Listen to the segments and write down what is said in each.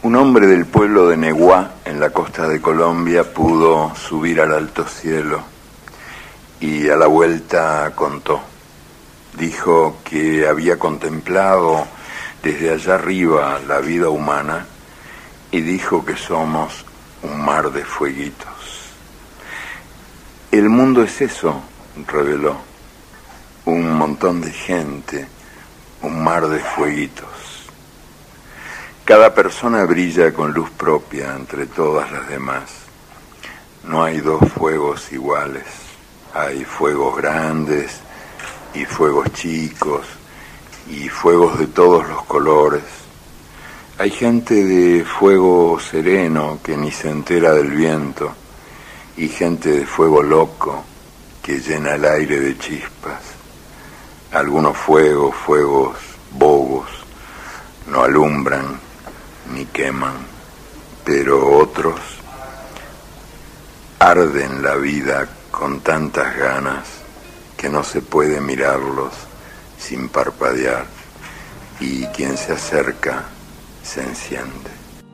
Un hombre del pueblo de Neguá, en la costa de Colombia, pudo subir al alto cielo y a la vuelta contó. Dijo que había contemplado desde allá arriba la vida humana y dijo que somos un mar de fueguitos. El mundo es eso, reveló, un montón de gente, un mar de fueguitos. Cada persona brilla con luz propia entre todas las demás. No hay dos fuegos iguales. Hay fuegos grandes y fuegos chicos y fuegos de todos los colores. Hay gente de fuego sereno que ni se entera del viento y gente de fuego loco que llena el aire de chispas. Algunos fuegos bobos, no alumbran ni queman, pero otros arden la vida con tantas ganas que no se puede mirarlos sin parpadear, y quien se acerca se enciende.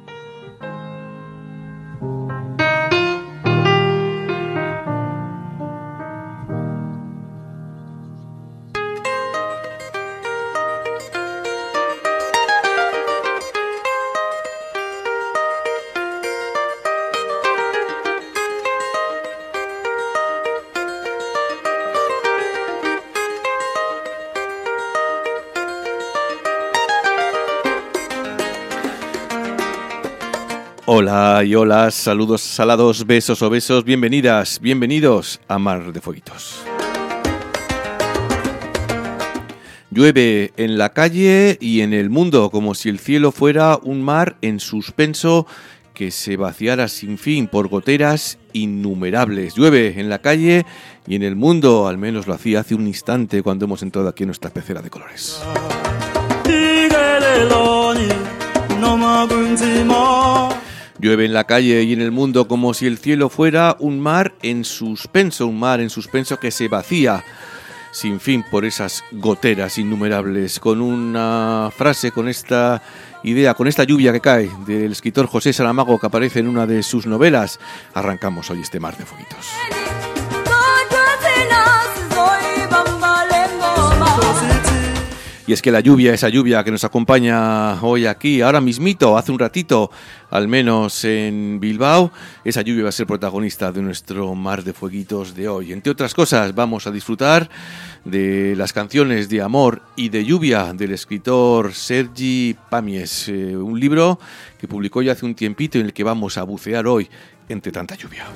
Hola y hola, saludos salados, besos o besos, bienvenidas, bienvenidos a Mar de Fueguitos. Llueve en la calle y en el mundo como si el cielo fuera un mar en suspenso que se vaciara sin fin por goteras innumerables. Llueve en la calle y en el mundo, al menos lo hacía hace un instante cuando hemos entrado aquí en nuestra pecera de colores. Llueve en la calle y en el mundo como si el cielo fuera un mar en suspenso que se vacía sin fin por esas goteras innumerables. Con una frase, con esta idea, con esta lluvia que cae del escritor José Saramago, que aparece en una de sus novelas, arrancamos hoy este Mar de Fueguitos. Y es que la lluvia, esa lluvia que nos acompaña hoy aquí, ahora mismito, hace un ratito, al menos en Bilbao, esa lluvia va a ser protagonista de nuestro Mar de Fueguitos de hoy. Entre otras cosas, vamos a disfrutar de las canciones de amor y de lluvia del escritor Sergi Pàmies, un libro que publicó ya hace un tiempito y en el que vamos a bucear hoy entre tanta lluvia.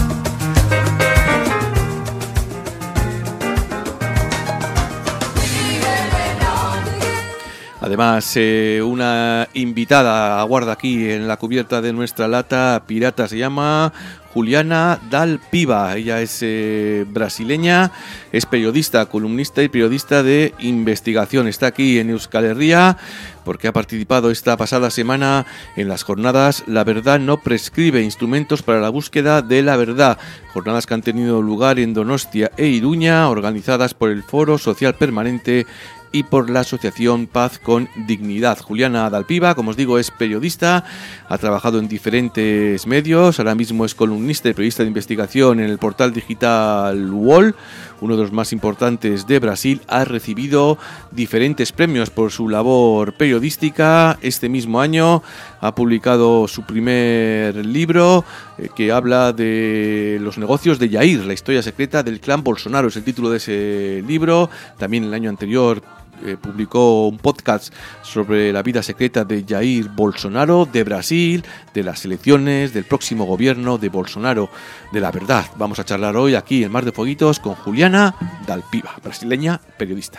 Además, una invitada aguarda aquí en la cubierta de nuestra lata pirata, se llama Juliana Dal Piva. Ella es brasileña, es periodista, columnista y periodista de investigación. Está aquí en Euskal Herria porque ha participado esta pasada semana en las jornadas La Verdad no prescribe, instrumentos para la búsqueda de la verdad. Jornadas que han tenido lugar en Donostia e Iruña, organizadas por el Foro Social Permanente y por la asociación Paz con Dignidad. Juliana Dal Piva, como os digo, es periodista, ha trabajado en diferentes medios, ahora mismo es columnista y periodista de investigación en el portal digital UOL, uno de los más importantes de Brasil. Ha recibido diferentes premios por su labor periodística. Este mismo año ha publicado su primer libro que habla de los negocios de Jair, la historia secreta del clan Bolsonaro, es el título de ese libro. También el año anterior publicó un podcast sobre la vida secreta de Jair Bolsonaro, de Brasil, de las elecciones, del próximo gobierno de Bolsonaro, de la verdad. Vamos a charlar hoy aquí en Mar de Fueguitos con Juliana Dal Piva, brasileña, periodista.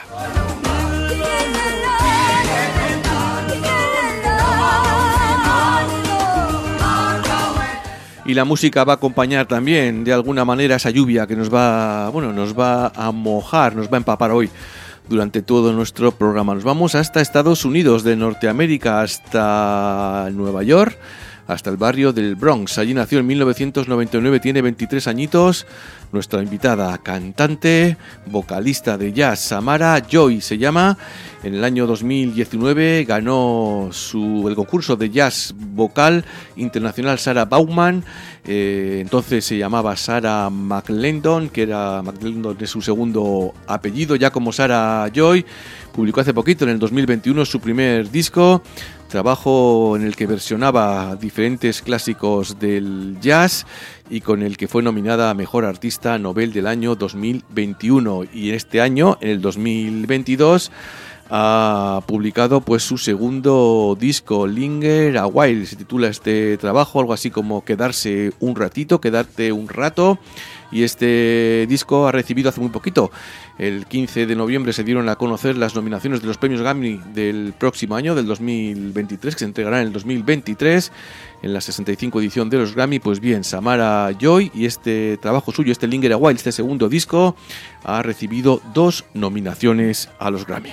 Y la música va a acompañar también de alguna manera esa lluvia que nos va a mojar, nos va a empapar hoy durante todo nuestro programa. Nos vamos hasta Estados Unidos de Norteamérica, hasta Nueva York, hasta el barrio del Bronx. Allí nació en 1999, tiene 23 añitos. Nuestra invitada, cantante, vocalista de jazz, Samara Joy se llama. En el año 2019 ganó el concurso de jazz vocal internacional Sarah Bauman. Entonces se llamaba Sarah McLendon, que era McLendon de su segundo apellido, ya como Samara Joy. Publicó hace poquito, en el 2021, su primer disco, trabajo en el que versionaba diferentes clásicos del jazz y con el que fue nominada a Mejor Artista Nobel del año 2021. Y este año, en el 2022, ha publicado pues su segundo disco, Linger a While. Se titula este trabajo algo así como Quedarte un rato. Y este disco ha recibido hace muy poquito, el 15 de noviembre se dieron a conocer las nominaciones de los premios Grammy del próximo año, del 2023, que se entregarán en el 2023, en la 65 edición de los Grammy. Pues bien, Samara Joy y este trabajo suyo, este Linger a While, este segundo disco, ha recibido 2 nominaciones a los Grammy.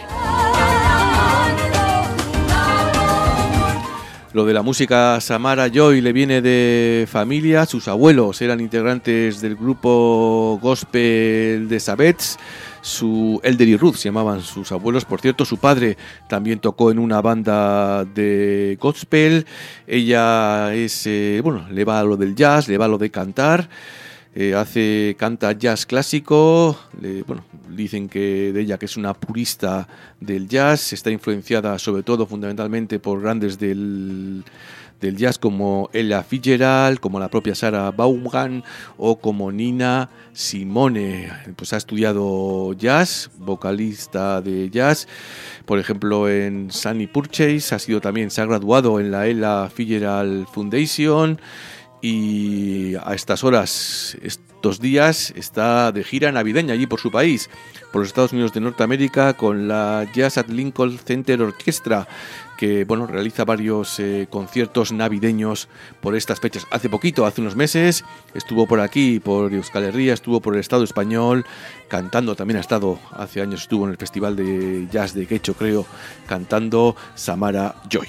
Lo de la música, Samara Joy le viene de familia. Sus abuelos eran integrantes del grupo gospel de Sabets. Elder y Ruth se llamaban sus abuelos. Por cierto, su padre también tocó en una banda de gospel. Ella es, le va a lo del jazz, le va a lo de cantar. Canta jazz clásico. Dicen que de ella que es una purista del jazz. Está influenciada sobre todo fundamentalmente por grandes del jazz como Ella Fitzgerald, como la propia Sarah Vaughan o como Nina Simone. Pues ha estudiado jazz, vocalista de jazz, por ejemplo en Sonny Purchase. Se ha graduado en la Ella Fitzgerald Foundation. Y a estas horas, estos días, está de gira navideña allí por su país, por los Estados Unidos de Norteamérica, con la Jazz at Lincoln Center Orchestra, que realiza varios conciertos navideños por estas fechas. Hace unos meses, estuvo por aquí, por Euskal Herria, estuvo por el Estado español, cantando. También hace años estuvo en el Festival de Jazz de Quecho, creo, cantando Samara Joy.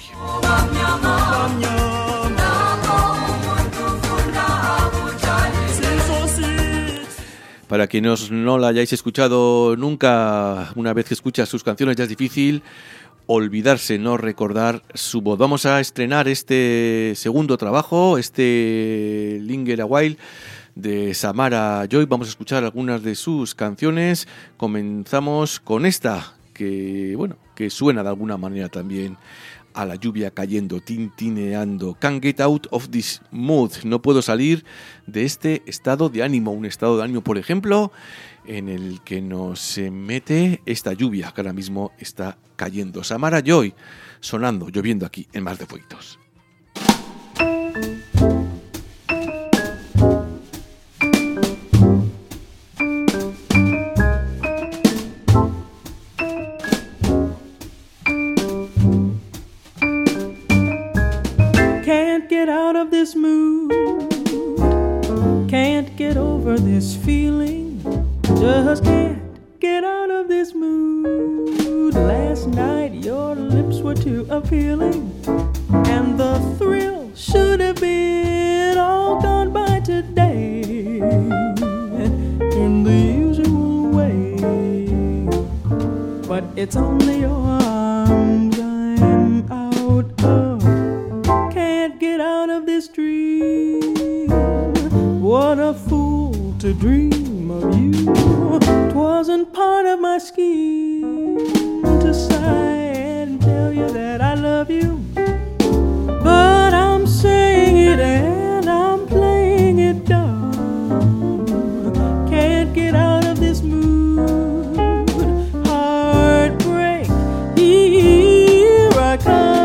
Para quienes no la hayáis escuchado nunca, una vez que escuchas sus canciones ya es difícil olvidarse, no recordar su voz. Vamos a estrenar este segundo trabajo, este Linger a While de Samara Joy. Vamos a escuchar algunas de sus canciones. Comenzamos con esta, que suena de alguna manera también a la lluvia cayendo, tintineando. Can't get out of this mood. No puedo salir de este estado de ánimo. Un estado de ánimo, por ejemplo, en el que nos mete esta lluvia que ahora mismo está cayendo. Samara Joy sonando, lloviendo aquí en Mar de Fuegos. Get out of this mood, can't get over this feeling, just can't get out of this mood. Last night your lips were too appealing, and the thrill should have been all gone by today, in the usual way, but it's only your arms I'm out of. Get out of this dream. What a fool to dream of you. 'Twasn't part of my scheme to sigh and tell you that I love you, but I'm saying it and I'm playing it dumb. Can't get out of this mood. Heartbreak, here I come.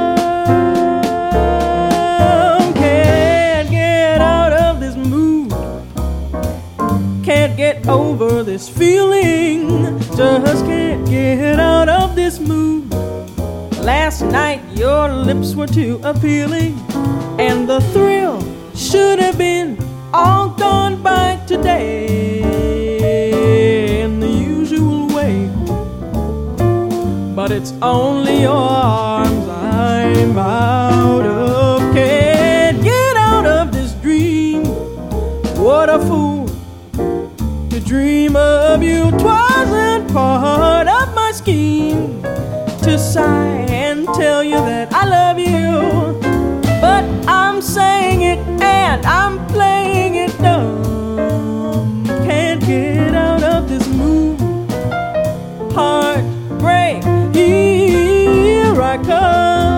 Over this feeling, just can't get out of this mood. Last night your lips were too appealing, and the thrill should have been all gone by today, in the usual way, but it's only your arms I'm out of. Can't get part of my scheme to sigh and tell you that I love you. But I'm saying it and I'm playing it dumb. Can't get out of this mood. Heartbreak, here I come.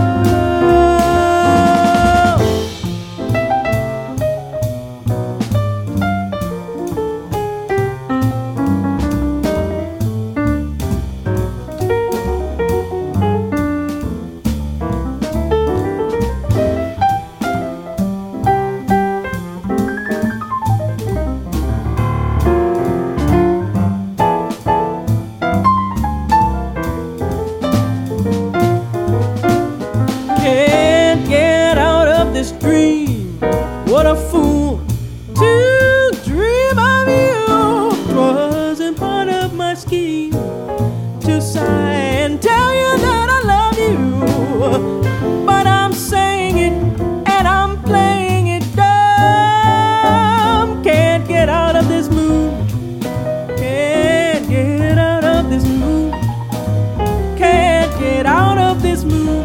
What a fool to dream of you. Wasn't part of my scheme to sigh and tell you that I love you. But I'm saying it and I'm playing it dumb. Can't get out of this mood. Can't get out of this mood. Can't get out of this mood.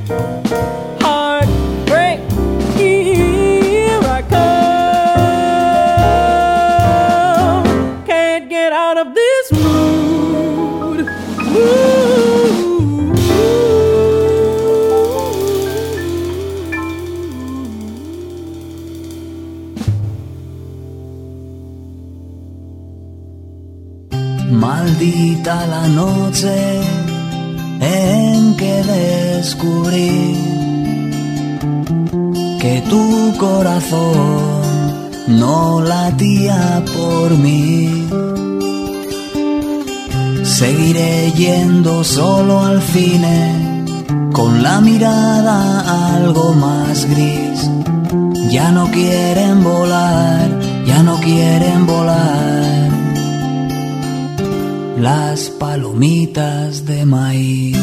Heartbreak. Maldita la noche en que descubrí que tu corazón no latía por mí. Seguiré yendo solo al cine con la mirada algo más gris. Ya no quieren volar, ya no quieren volar las palomitas de maíz.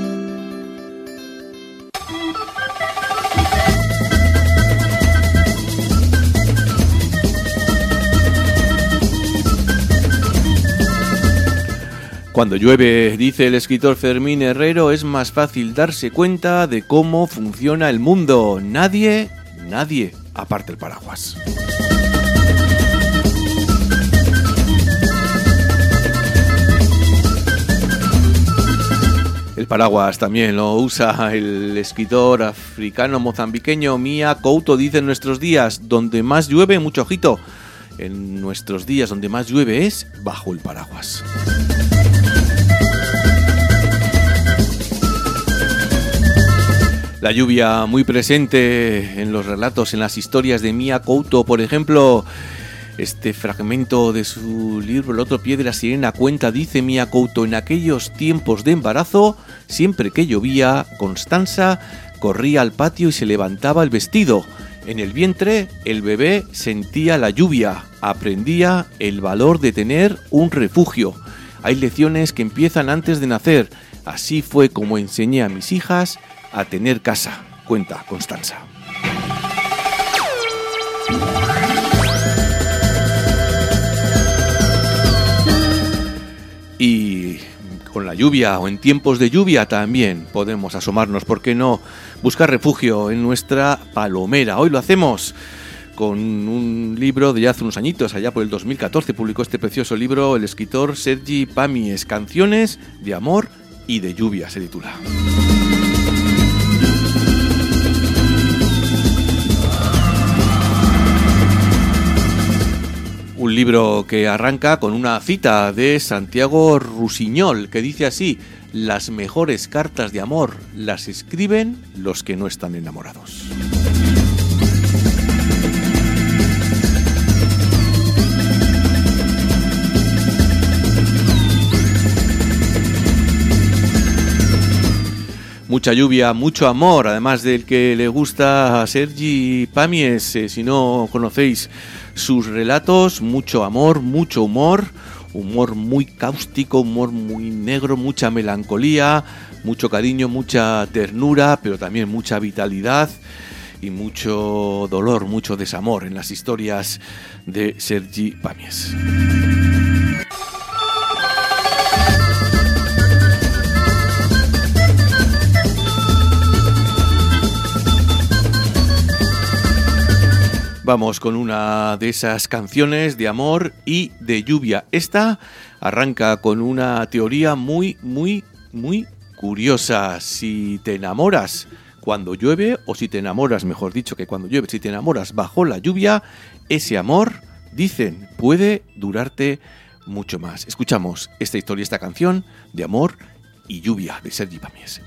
Cuando llueve, dice el escritor Fermín Herrero, es más fácil darse cuenta de cómo funciona el mundo. Nadie aparte el paraguas. El paraguas también lo usa el escritor africano mozambiqueño Mia Couto, dice en nuestros días, donde más llueve, mucho ojito, en nuestros días donde más llueve es bajo el paraguas. La lluvia muy presente en los relatos, en las historias de Mia Couto, por ejemplo, este fragmento de su libro El otro pie de la sirena cuenta, dice Mia Couto, en aquellos tiempos de embarazo, siempre que llovía, Constanza corría al patio y se levantaba el vestido. En el vientre, el bebé sentía la lluvia, aprendía el valor de tener un refugio. Hay lecciones que empiezan antes de nacer. Así fue como enseñé a mis hijas a tener casa, cuenta Constanza. Y con la lluvia o en tiempos de lluvia también podemos asomarnos, ¿por qué no?, buscar refugio en nuestra palomera. Hoy lo hacemos con un libro de ya hace unos añitos, allá por el 2014 publicó este precioso libro el escritor Sergi Pàmies, Canciones de amor y de lluvia se titula. Un libro que arranca con una cita de Santiago Rusiñol, que dice así: las mejores cartas de amor las escriben los que no están enamorados. Mucha lluvia, mucho amor, además del que le gusta a Sergi Pàmies. Si no conocéis sus relatos, mucho amor, mucho humor muy cáustico, humor muy negro, mucha melancolía, mucho cariño, mucha ternura, pero también mucha vitalidad y mucho dolor, mucho desamor en las historias de Sergi Pàmies. Vamos con una de esas canciones de amor y de lluvia. Esta arranca con una teoría muy curiosa. Si te enamoras cuando llueve, o si te enamoras, mejor dicho, que cuando llueve, si te enamoras bajo la lluvia, ese amor, dicen, puede durarte mucho más. Escuchamos esta historia, esta canción de amor y lluvia de Sergi Pàmies.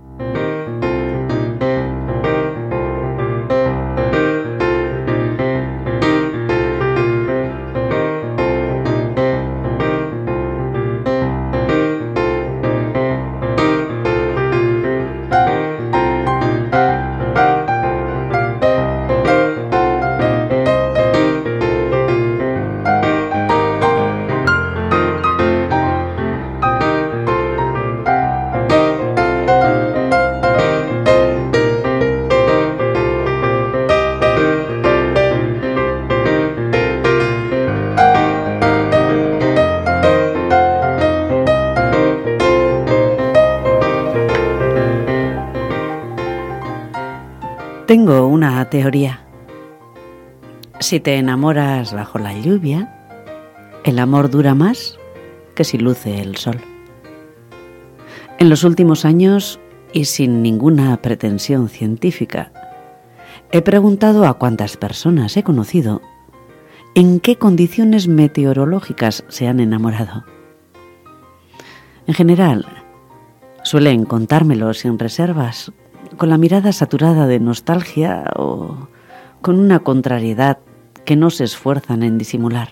Tengo una teoría. Si te enamoras bajo la lluvia, el amor dura más que si luce el sol. En los últimos años, y sin ninguna pretensión científica, he preguntado a cuántas personas he conocido en qué condiciones meteorológicas se han enamorado. En general, suelen contármelo sin reservas, con la mirada saturada de nostalgia o con una contrariedad que no se esfuerzan en disimular.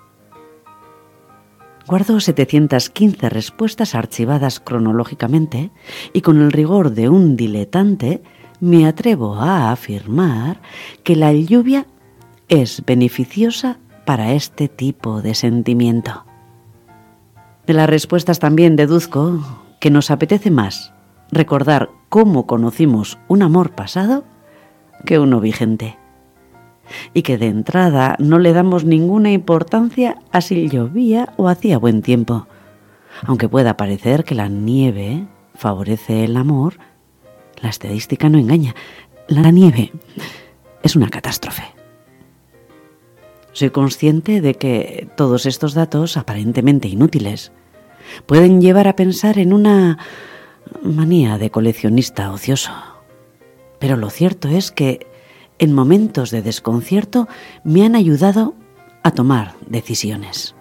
Guardo 715 respuestas archivadas cronológicamente y con el rigor de un diletante me atrevo a afirmar que la lluvia es beneficiosa para este tipo de sentimiento. De las respuestas también deduzco que nos apetece más recordar cómo conocimos un amor pasado que uno vigente, y que de entrada no le damos ninguna importancia a si llovía o hacía buen tiempo, aunque pueda parecer que la nieve favorece el amor. La estadística no engaña, la nieve es una catástrofe. Soy consciente de que todos estos datos, aparentemente inútiles, pueden llevar a pensar en una manía de coleccionista ocioso. Pero lo cierto es que en momentos de desconcierto me han ayudado a tomar decisiones.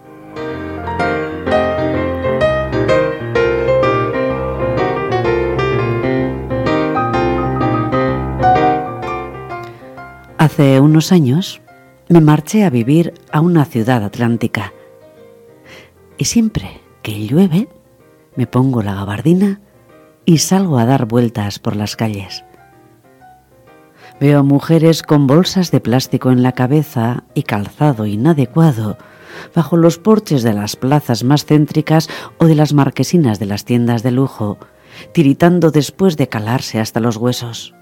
Hace unos años me marché a vivir a una ciudad atlántica y siempre que llueve me pongo la gabardina y salgo a dar vueltas por las calles. Veo mujeres con bolsas de plástico en la cabeza y calzado inadecuado bajo los porches de las plazas más céntricas o de las marquesinas de las tiendas de lujo, tiritando después de calarse hasta los huesos.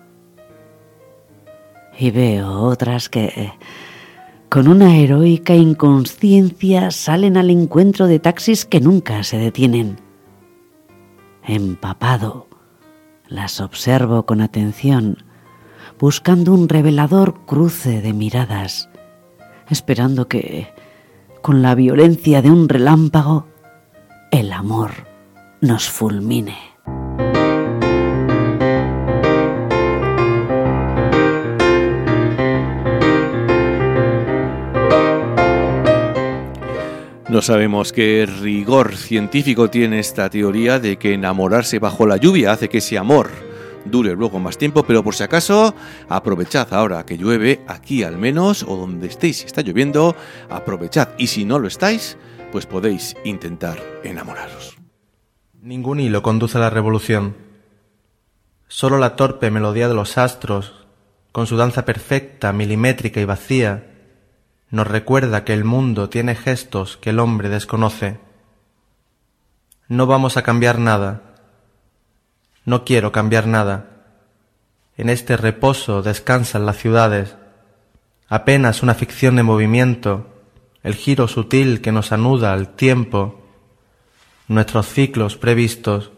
Y veo otras que, con una heroica inconsciencia, salen al encuentro de taxis que nunca se detienen. Empapado, las observo con atención, buscando un revelador cruce de miradas, esperando que, con la violencia de un relámpago, el amor nos fulmine. No sabemos qué rigor científico tiene esta teoría de que enamorarse bajo la lluvia hace que ese amor dure luego más tiempo, pero por si acaso, aprovechad ahora que llueve, aquí al menos, o donde estéis, si está lloviendo, aprovechad. Y si no lo estáis, pues podéis intentar enamoraros. Ningún hilo conduce a la revolución. Solo la torpe melodía de los astros, con su danza perfecta, milimétrica y vacía, nos recuerda que el mundo tiene gestos que el hombre desconoce. No vamos a cambiar nada. No quiero cambiar nada. En este reposo descansan las ciudades. Apenas una ficción de movimiento, el giro sutil que nos anuda al tiempo, nuestros ciclos previstos.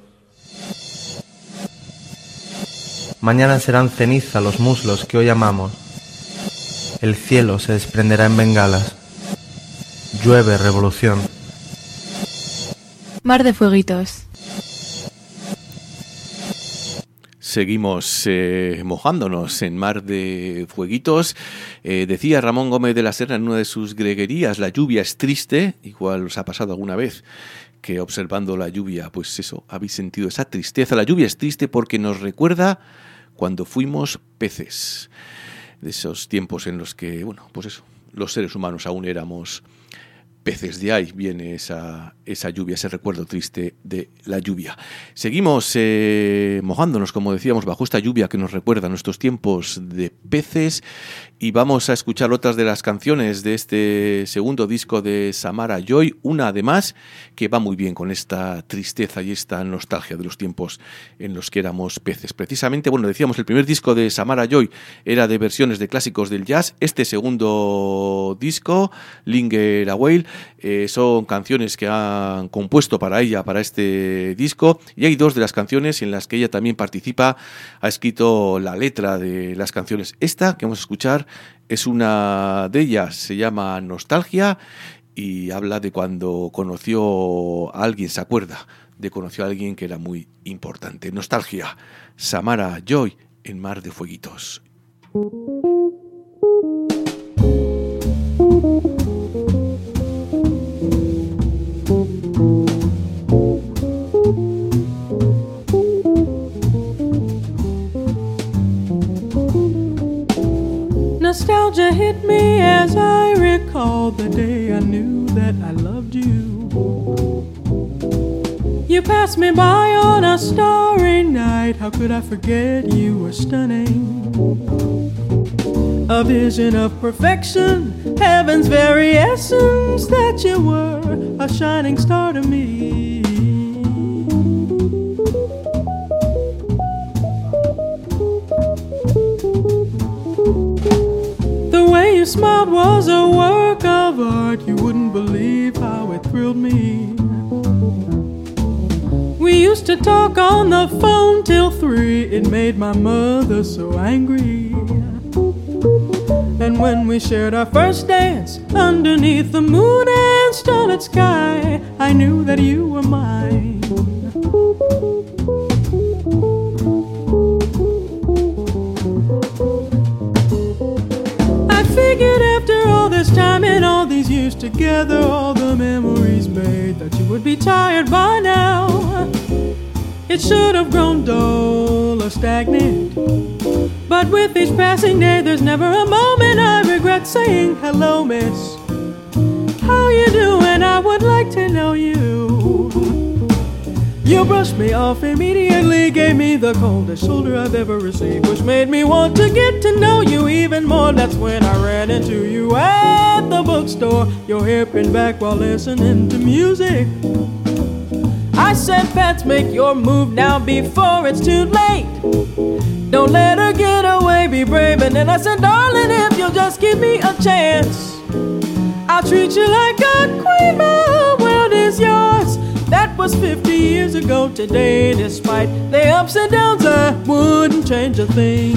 Mañana serán ceniza los muslos que hoy amamos. el cielo se desprenderá en bengalas. Llueve revolución. Mar de fueguitos. Seguimos mojándonos en Mar de Fueguitos. Decía Ramón Gómez de la Serna en una de sus greguerías, la lluvia es triste. Igual os ha pasado alguna vez que observando la lluvia, pues eso, habéis sentido esa tristeza. La lluvia es triste porque nos recuerda cuando fuimos peces. De esos tiempos en los que, bueno, pues eso, los seres humanos aún éramos peces. De ahí viene esa lluvia, ese recuerdo triste de la lluvia. Seguimos mojándonos, como decíamos, bajo esta lluvia que nos recuerda nuestros tiempos de peces, y vamos a escuchar otras de las canciones de este segundo disco de Samara Joy, una además que va muy bien con esta tristeza y esta nostalgia de los tiempos en los que éramos peces. Precisamente, bueno, decíamos, el primer disco de Samara Joy era de versiones de clásicos del jazz. Este segundo disco, Linger a While, son canciones que han compuesto para ella, para este disco, y hay dos de las canciones en las que ella también participa, ha escrito la letra de las canciones. Esta que vamos a escuchar es una de ellas, se llama Nostalgia, y habla de cuando conoció a alguien, se acuerda de conoció a alguien que era muy importante. Nostalgia, Samara Joy en Mar de Fueguitos. Nostalgia hit me as I recall the day I knew that I loved you. You passed me by on a starry night. How could I forget you were stunning? A vision of perfection, heaven's very essence, that you were a shining star to me. You smiled was a work of art. You wouldn't believe how it thrilled me. We used to talk on the phone till 3. It made my mother so angry. And when we shared our first dance underneath the moon and starlit sky, I knew that you were mine. Figured after all this time and all these years together, all the memories made, that you would be tired by now. It should have grown dull or stagnant, but with each passing day there's never a moment I regret saying hello, miss. How you doing? I would like to know you. You brushed me off immediately, gave me the coldest shoulder I've ever received, which made me want to get to know you even more. That's when I ran into you at the bookstore, your hair pinned back while listening to music. I said, Pats, make your move now before it's too late. Don't let her get away, be brave. And then I said, darling, if you'll just give me a chance, I'll treat you like a queen, my world is yours. That was 50 years ago today. Despite the ups and downs, I wouldn't change a thing.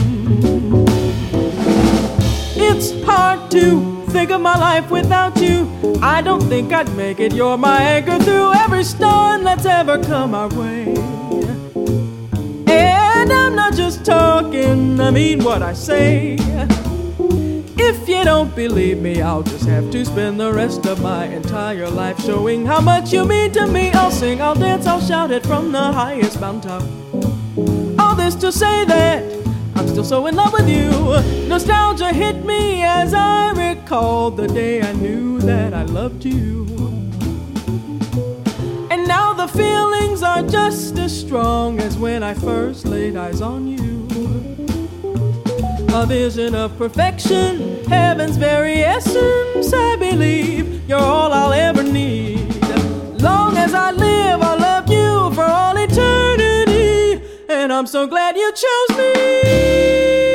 It's hard to think of my life without you. I don't think I'd make it. You're my anchor through every storm that's ever come our way. And I'm not just talking, I mean what I say. If you don't believe me, I'll just have to spend the rest of my entire life showing how much you mean to me. I'll sing, I'll dance, I'll shout it from the highest mountaintop. All this to say that I'm still so in love with you. Nostalgia hit me as I recall the day I knew that I loved you. And now the feelings are just as strong as when I first laid eyes on you. A vision of perfection, heaven's very essence, I believe you're all I'll ever need. Long as I live, I'll love you for all eternity, and I'm so glad you chose me.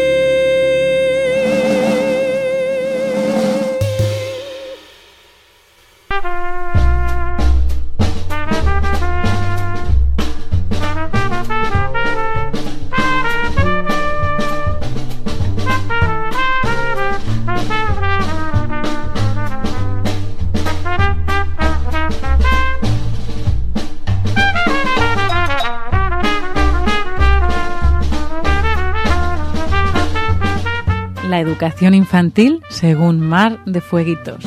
la educación infantil según Mar de Fueguitos.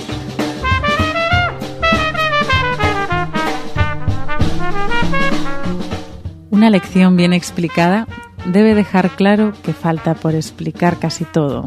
Una lección bien explicada debe dejar claro que falta por explicar casi todo.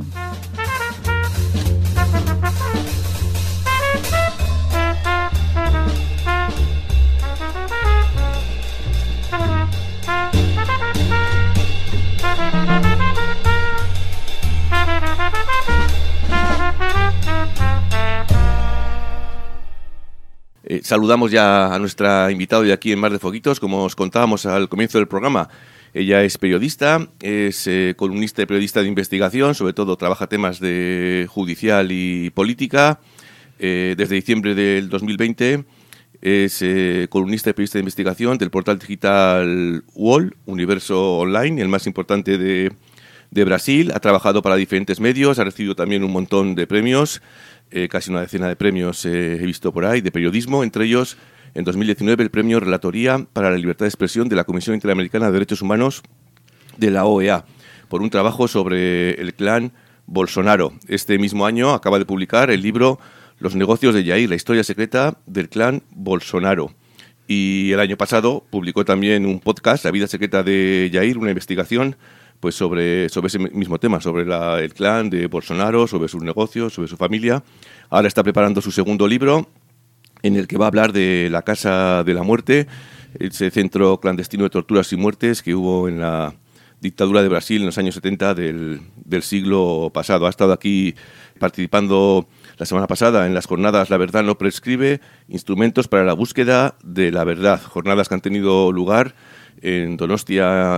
Saludamos ya a nuestra invitada de aquí en Mar de Fueguitos, como os contábamos al comienzo del programa. Ella es periodista, es columnista y periodista de investigación, sobre todo trabaja temas de judicial y política. Desde diciembre del 2020 es columnista y periodista de investigación del portal digital UOL, Universo Online, el más importante de Brasil. Ha trabajado para diferentes medios, ha recibido también un montón de premios. Casi una decena de premios he visto por ahí, de periodismo, entre ellos, en 2019, el premio Relatoría para la Libertad de Expresión de la Comisión Interamericana de Derechos Humanos de la OEA, por un trabajo sobre el clan Bolsonaro. Este mismo año acaba de publicar el libro Los negocios de Jair, la historia secreta del clan Bolsonaro. Y el año pasado publicó también un podcast, La vida secreta de Jair, una investigación pues sobre ese mismo tema, sobre el clan de Bolsonaro, sobre sus negocios, sobre su familia. Ahora está preparando su segundo libro, en el que va a hablar de la Casa de la Muerte, ese centro clandestino de torturas y muertes que hubo en la dictadura de Brasil en los años 70 del siglo pasado. Ha estado aquí participando la semana pasada en las jornadas La Verdad no prescribe, instrumentos para la búsqueda de la verdad, jornadas que han tenido lugar en Donostia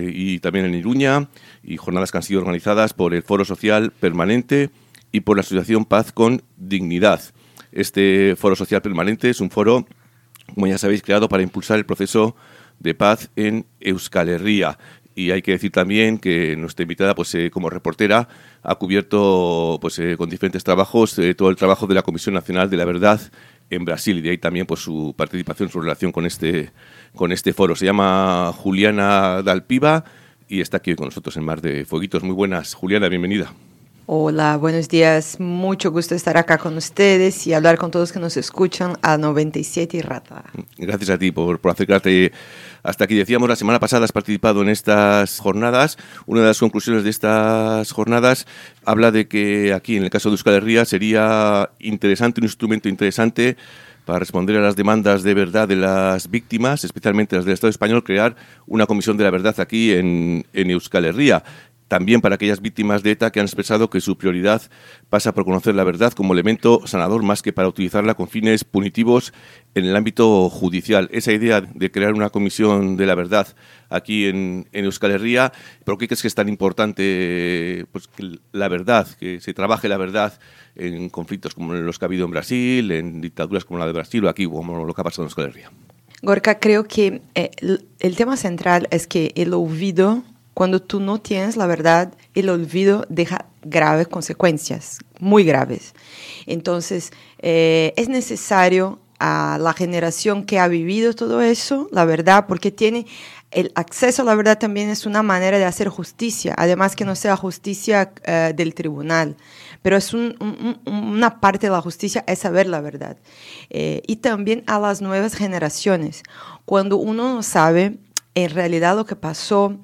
y también en Iruña, y jornadas que han sido organizadas por el Foro Social Permanente y por la Asociación Paz con Dignidad. Este Foro Social Permanente es un foro, como ya sabéis, creado para impulsar el proceso de paz en Euskal Herria. Y hay que decir también que nuestra invitada, pues como reportera, ha cubierto con diferentes trabajos todo el trabajo de la Comisión Nacional de la Verdad en Brasil, y de ahí también pues su participación, su relación con este foro. Se llama Juliana Dal Piva y está aquí con nosotros en Mar de Fueguitos. Muy buenas, Juliana, bienvenida. Hola, buenos días. Mucho gusto estar acá con ustedes y hablar con todos que nos escuchan a 97 y Rata. Gracias a ti por acercarte hasta aquí. Decíamos, la semana pasada has participado en estas jornadas. Una de las conclusiones de estas jornadas habla de que aquí, en el caso de Euskal Herria, sería interesante, un instrumento interesante para responder a las demandas de verdad de las víctimas, especialmente las del Estado español, crear una comisión de la verdad aquí en Euskal Herria. También para aquellas víctimas de ETA que han expresado que su prioridad pasa por conocer la verdad como elemento sanador más que para utilizarla con fines punitivos en el ámbito judicial. Esa idea de crear una comisión de la verdad aquí en Euskal Herria, ¿por qué crees que es tan importante que la verdad, que se trabaje la verdad en conflictos como los que ha habido en Brasil, en dictaduras como la de Brasil o aquí, como lo que ha pasado en Euskal Herria? Gorka, creo que el tema central es que el olvido, cuando tú no tienes la verdad, el olvido deja graves consecuencias, muy graves. Entonces, es necesario a la generación que ha vivido todo eso, la verdad, porque tiene el acceso a la verdad también es una manera de hacer justicia, además que no sea justicia del tribunal, pero es una parte de la justicia es saber la verdad. Y también a las nuevas generaciones, cuando uno no sabe en realidad lo que pasó,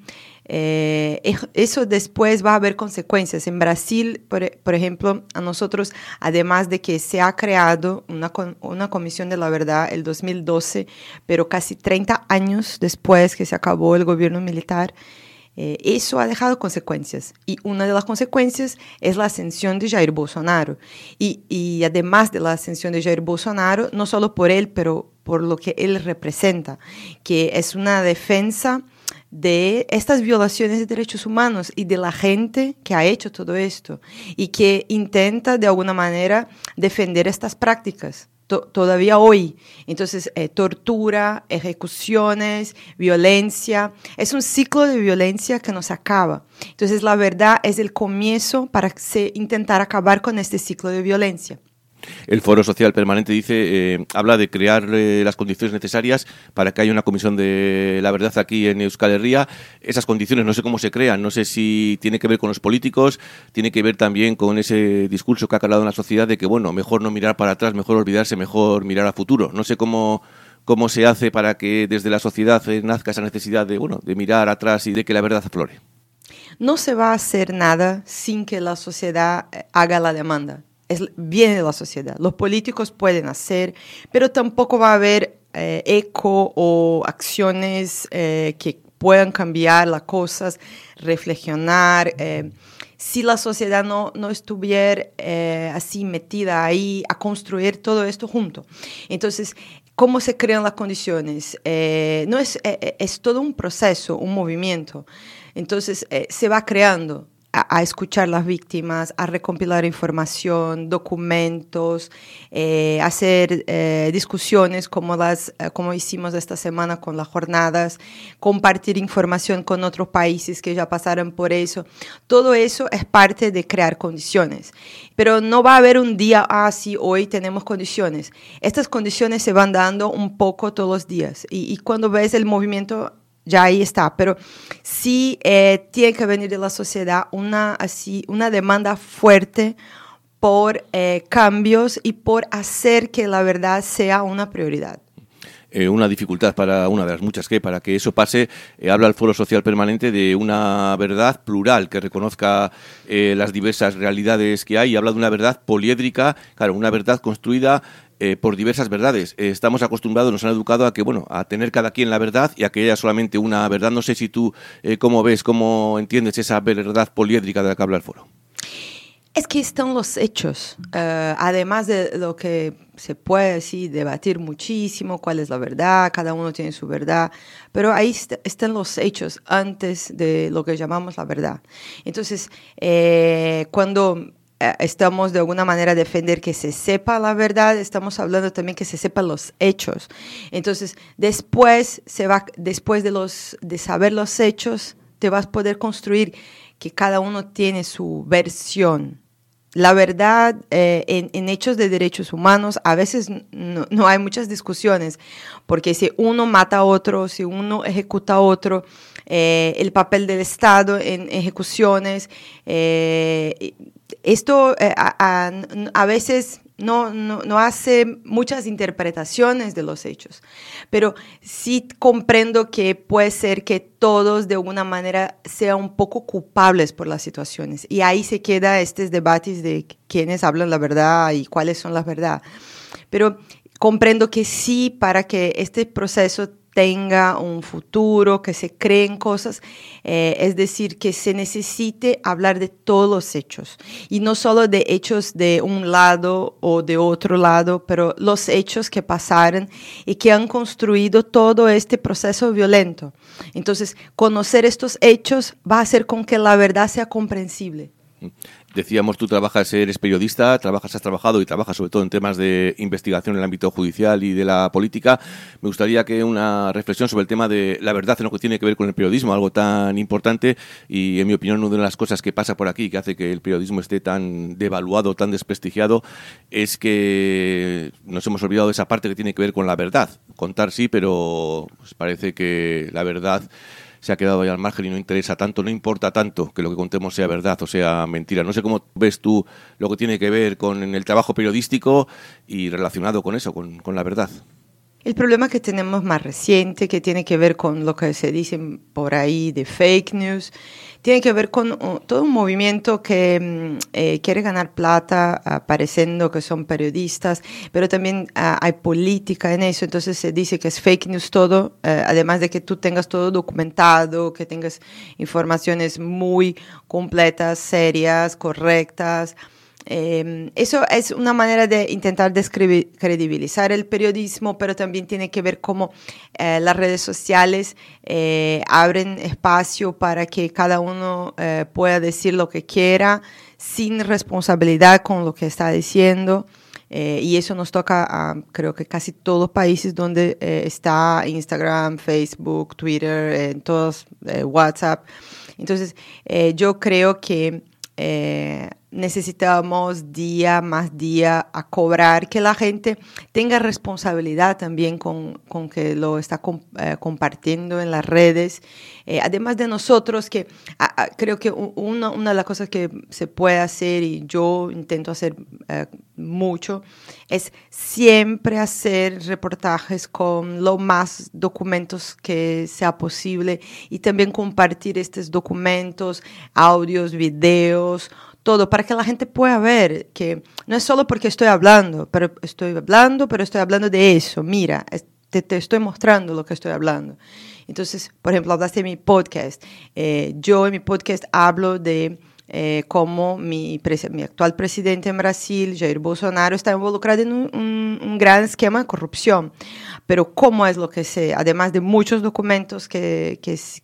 eso después va a haber consecuencias. En Brasil, por ejemplo, a nosotros, además de que se ha creado una comisión de la verdad el 2012, pero casi 30 años después que se acabó el gobierno militar, eso ha dejado consecuencias. Y una de las consecuencias es la ascensión de Jair Bolsonaro. Y además de la ascensión de Jair Bolsonaro, no solo por él, pero por lo que él representa, que es una defensa de estas violaciones de derechos humanos y de la gente que ha hecho todo esto y que intenta de alguna manera defender estas prácticas todavía hoy. Entonces, tortura, ejecuciones, violencia, es un ciclo de violencia que no se acaba. Entonces, la verdad es el comienzo para intentar acabar con este ciclo de violencia. El Foro Social Permanente dice, habla de crear las condiciones necesarias para que haya una comisión de la verdad aquí en Euskal Herria. Esas condiciones no sé cómo se crean, no sé si tiene que ver con los políticos, tiene que ver también con ese discurso que ha calado en la sociedad de que, bueno, mejor no mirar para atrás, mejor olvidarse, mejor mirar a futuro. No sé cómo se hace para que desde la sociedad nazca esa necesidad de, bueno, de mirar atrás y de que la verdad aflore. No se va a hacer nada sin que la sociedad haga la demanda. Viene de la sociedad. Los políticos pueden hacer, pero tampoco va a haber eco o acciones que puedan cambiar las cosas, reflexionar. Si la sociedad no estuviera así metida ahí a construir todo esto junto. Entonces, ¿cómo se crean las condiciones? No es todo un proceso, un movimiento. Entonces, se va creando a escuchar las víctimas, a recompilar información, documentos, hacer discusiones como hicimos esta semana con las jornadas, compartir información con otros países que ya pasaron por eso. Todo eso es parte de crear condiciones. Pero no va a haber un día, sí, hoy tenemos condiciones. Estas condiciones se van dando un poco todos los días. Y cuando ves el movimiento, ya ahí está, pero sí tiene que venir de la sociedad una demanda fuerte por cambios y por hacer que la verdad sea una prioridad. Una dificultad una de las muchas para que eso pase, habla el Foro Social Permanente de una verdad plural que reconozca las diversas realidades que hay, y habla de una verdad poliédrica, claro, una verdad construida por diversas verdades. Estamos acostumbrados, nos han educado a que, bueno, a tener cada quien la verdad y a que haya solamente una verdad. No sé si tú cómo ves, cómo entiendes esa verdad poliédrica de la que habla el foro. Es que están los hechos, además de lo que se puede debatir muchísimo, cuál es la verdad, cada uno tiene su verdad, pero ahí están los hechos antes de lo que llamamos la verdad. Entonces, cuando estamos de alguna manera a defender que se sepa la verdad, estamos hablando también que se sepan los hechos. Entonces, después de saber los hechos, te vas a poder construir que cada uno tiene su versión. La verdad, en hechos de derechos humanos, a veces no hay muchas discusiones, porque si uno mata a otro, si uno ejecuta a otro, el papel del Estado en ejecuciones, esto a veces no hace muchas interpretaciones de los hechos, pero sí comprendo que puede ser que todos de alguna manera sean un poco culpables por las situaciones, y ahí se queda estos debates de quiénes hablan la verdad y cuáles son las verdades. Pero comprendo que sí, para que este proceso tenga un futuro, que se creen cosas, es decir, que se necesite hablar de todos los hechos, y no solo de hechos de un lado o de otro lado, pero los hechos que pasaron y que han construido todo este proceso violento. Entonces, conocer estos hechos va a hacer con que la verdad sea comprensible. Decíamos, tú eres periodista, has trabajado y trabajas sobre todo en temas de investigación en el ámbito judicial y de la política. Me gustaría que una reflexión sobre el tema de la verdad en lo que tiene que ver con el periodismo, algo tan importante, y en mi opinión una de las cosas que pasa por aquí, que hace que el periodismo esté tan devaluado, tan desprestigiado, es que nos hemos olvidado de esa parte que tiene que ver con la verdad. Contar sí, pero pues parece que la verdad se ha quedado ahí al margen y no interesa tanto, no importa tanto que lo que contemos sea verdad o sea mentira. No sé cómo ves tú lo que tiene que ver con el trabajo periodístico y relacionado con eso, con la verdad. El problema que tenemos más reciente, que tiene que ver con lo que se dice por ahí de fake news, tiene que ver con todo un movimiento que quiere ganar plata pareciendo que son periodistas, pero también hay política en eso. Entonces se dice que es fake news todo, además de que tú tengas todo documentado, que tengas informaciones muy completas, serias, correctas. Eso es una manera de intentar credibilizar el periodismo, pero también tiene que ver cómo las redes sociales abren espacio para que cada uno pueda decir lo que quiera sin responsabilidad con lo que está diciendo. Y eso nos toca a, creo que casi todos los países donde está Instagram, Facebook, Twitter, en todos, WhatsApp. Entonces, yo creo que necesitamos día más día a cobrar, que la gente tenga responsabilidad también con que lo está compartiendo en las redes. Además de nosotros, que creo que una de las cosas que se puede hacer, y yo intento hacer mucho, es siempre hacer reportajes con lo más documentos que sea posible y también compartir estos documentos, audios, videos, todo, para que la gente pueda ver que no es solo porque estoy hablando, pero estoy hablando de eso. Mira, te estoy mostrando lo que estoy hablando. Entonces, por ejemplo, hablaste de mi podcast. Yo en mi podcast hablo de cómo mi actual presidente en Brasil, Jair Bolsonaro, está involucrado en un gran esquema de corrupción. Pero cómo es lo que sé, además de muchos documentos que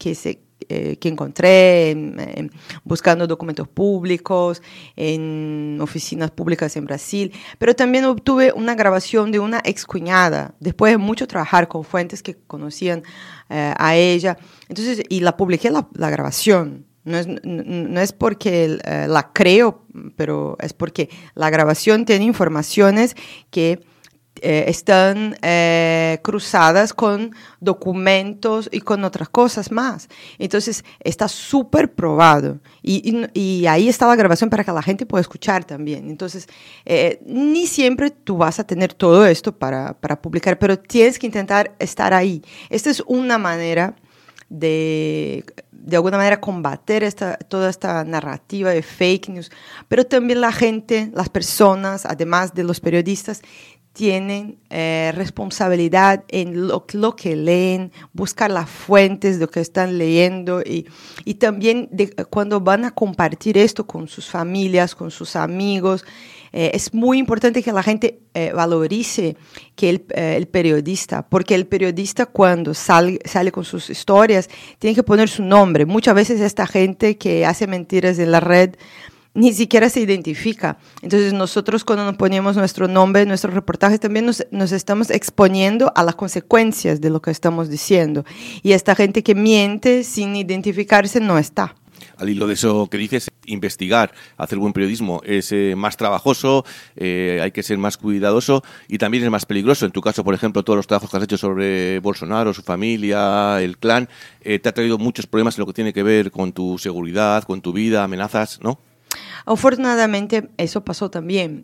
encontré buscando documentos públicos en oficinas públicas en Brasil, pero también obtuve una grabación de una excuñada, después de mucho trabajar con fuentes que conocían a ella, entonces, y la publiqué la grabación. No es porque la creo, pero es porque la grabación tiene informaciones que están cruzadas con documentos y con otras cosas más. Entonces, está súper probado. Y ahí está la grabación para que la gente pueda escuchar también. Entonces, ni siempre tú vas a tener todo esto para publicar, pero tienes que intentar estar ahí. Esta es una manera de alguna manera combater toda esta narrativa de fake news, pero también la gente, las personas, además de los periodistas, tienen responsabilidad en lo que leen, buscar las fuentes de lo que están leyendo y también cuando van a compartir esto con sus familias, con sus amigos. Es muy importante que la gente valorice que el periodista, porque el periodista cuando sale con sus historias tiene que poner su nombre. Muchas veces esta gente que hace mentiras en la red ni siquiera se identifica. Entonces nosotros cuando nos ponemos nuestro nombre en nuestros reportajes también nos estamos exponiendo a las consecuencias de lo que estamos diciendo. Y esta gente que miente sin identificarse no está. Al hilo de eso que dices, investigar, hacer buen periodismo es más trabajoso, hay que ser más cuidadoso y también es más peligroso. En tu caso, por ejemplo, todos los trabajos que has hecho sobre Bolsonaro, su familia, el clan, te ha traído muchos problemas en lo que tiene que ver con tu seguridad, con tu vida, amenazas, ¿no? Afortunadamente, eso pasó también.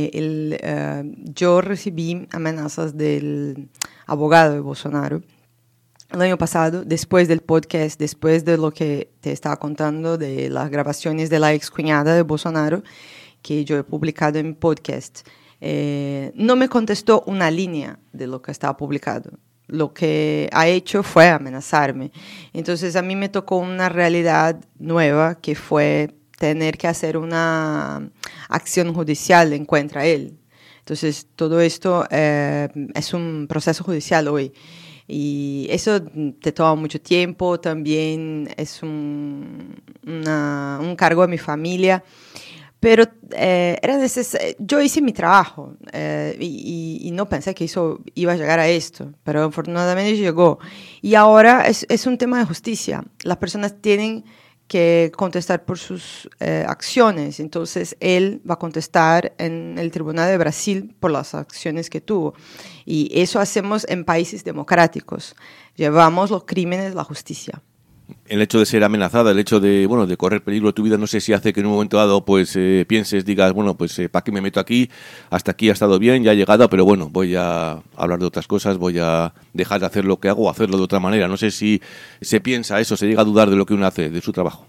Yo recibí amenazas del abogado de Bolsonaro el año pasado, después del podcast, después de lo que te estaba contando de las grabaciones de la excuñada de Bolsonaro, que yo he publicado en mi podcast. No me contestó una línea de lo que estaba publicado. Lo que ha hecho fue amenazarme. Entonces, a mí me tocó una realidad nueva que fue tener que hacer una acción judicial en contra de él. Entonces, todo esto es un proceso judicial hoy. Y eso te toma mucho tiempo, también es un cargo de mi familia. Pero yo hice mi trabajo y no pensé que eso iba a llegar a esto, pero afortunadamente llegó. Y ahora es un tema de justicia. Las personas tienen que contestar por sus acciones. Entonces, él va a contestar en el Tribunal de Brasil por las acciones que tuvo. Y eso hacemos en países democráticos. Llevamos los crímenes a la justicia. El hecho de ser amenazada, el hecho de correr peligro de tu vida, no sé si hace que en un momento dado pienses, digas, ¿para qué me meto aquí? Hasta aquí ha estado bien, ya he llegado, pero bueno, voy a hablar de otras cosas, voy a dejar de hacer lo que hago o hacerlo de otra manera. No sé si se piensa eso, se llega a dudar de lo que uno hace, de su trabajo.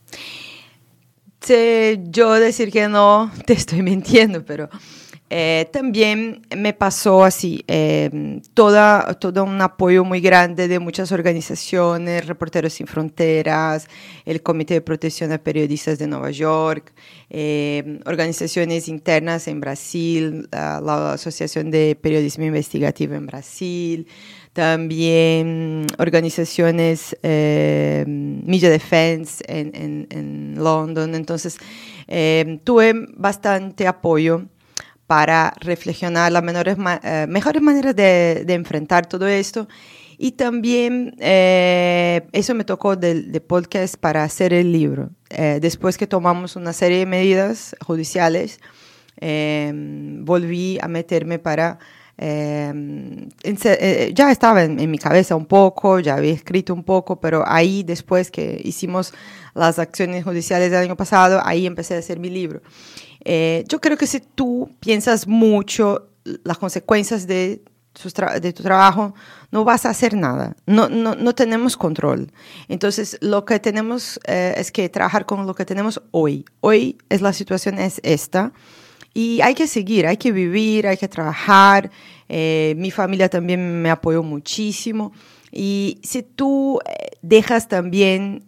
Yo decir que no, te estoy mintiendo, pero también me pasó así, todo un apoyo muy grande de muchas organizaciones, Reporteros Sin Fronteras, el Comité de Protección de Periodistas de Nueva York, organizaciones internas en Brasil, la Asociación de Periodismo Investigativo en Brasil, también organizaciones Media Defense en London. Entonces, tuve bastante apoyo para reflexionar las mejores maneras de enfrentar todo esto. Y también eso me tocó de podcast para hacer el libro. Después que tomamos una serie de medidas judiciales, volví a meterme para... ya estaba en mi cabeza un poco, ya había escrito un poco, pero ahí después que hicimos las acciones judiciales del año pasado, ahí empecé a hacer mi libro. Yo creo que si tú piensas mucho las consecuencias de tu trabajo, no vas a hacer nada, no tenemos control. Entonces lo que tenemos es que trabajar con lo que tenemos hoy. Hoy la situación es esta. Y hay que seguir, hay que vivir, hay que trabajar. Mi familia también me apoyó muchísimo. Y si tú dejas también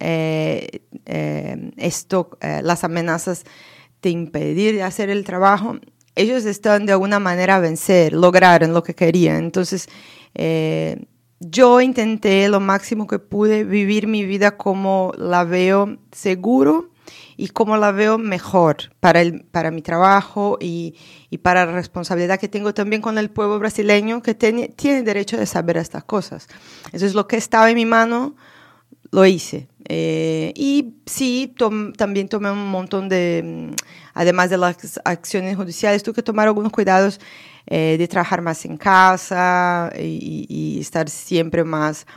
las amenazas de impedir de hacer el trabajo, ellos están de alguna manera a vencer, lograron lo que querían. Entonces, yo intenté lo máximo que pude vivir mi vida como la veo seguro y como la veo mejor para mi trabajo y para la responsabilidad que tengo también con el pueblo brasileño, que tiene derecho de saber estas cosas. Entonces, lo que estaba en mi mano, lo hice. Y sí, también tomé un montón además de las acciones judiciales, tuve que tomar algunos cuidados de trabajar más en casa y estar siempre más...